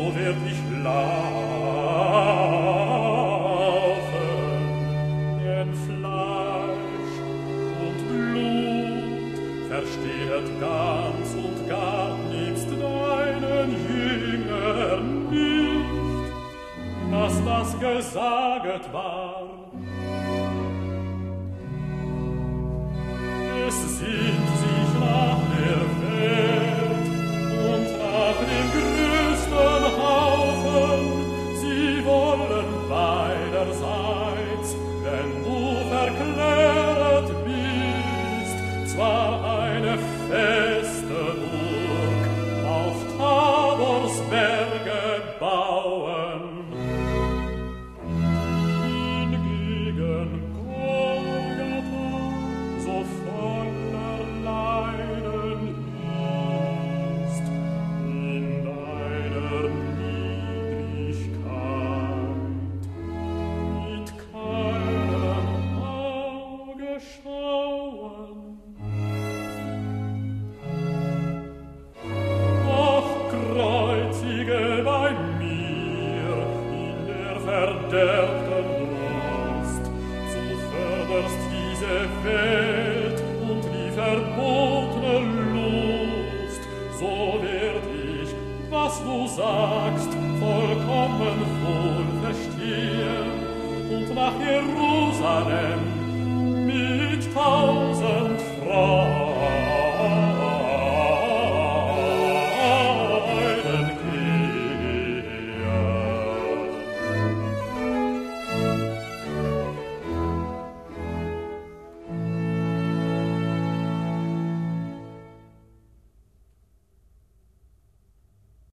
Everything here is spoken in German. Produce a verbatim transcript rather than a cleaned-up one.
werd ich laufen, denn Fleisch und Blut verstehet ganz und gar nebst deinen Jüngern nicht, dass das gesaget war. Es sind sich nach der Welt und nach dem größten Haufen, sie wollen beiderseits, wenn du verklärt bist, zwar eine feste Burg auf Tabors Berge bauen. Hingegen Golgatha, so voller Leiden ist, in deiner Niedrigkeit, mit keinem Auge schauen. Ach, kreuzige bei mir in der verderbten Brust, so förderst diese Welt und die verbotene Lust, so werd ich, was du sagst, vollkommen wohl verstehen und nach Jerusalem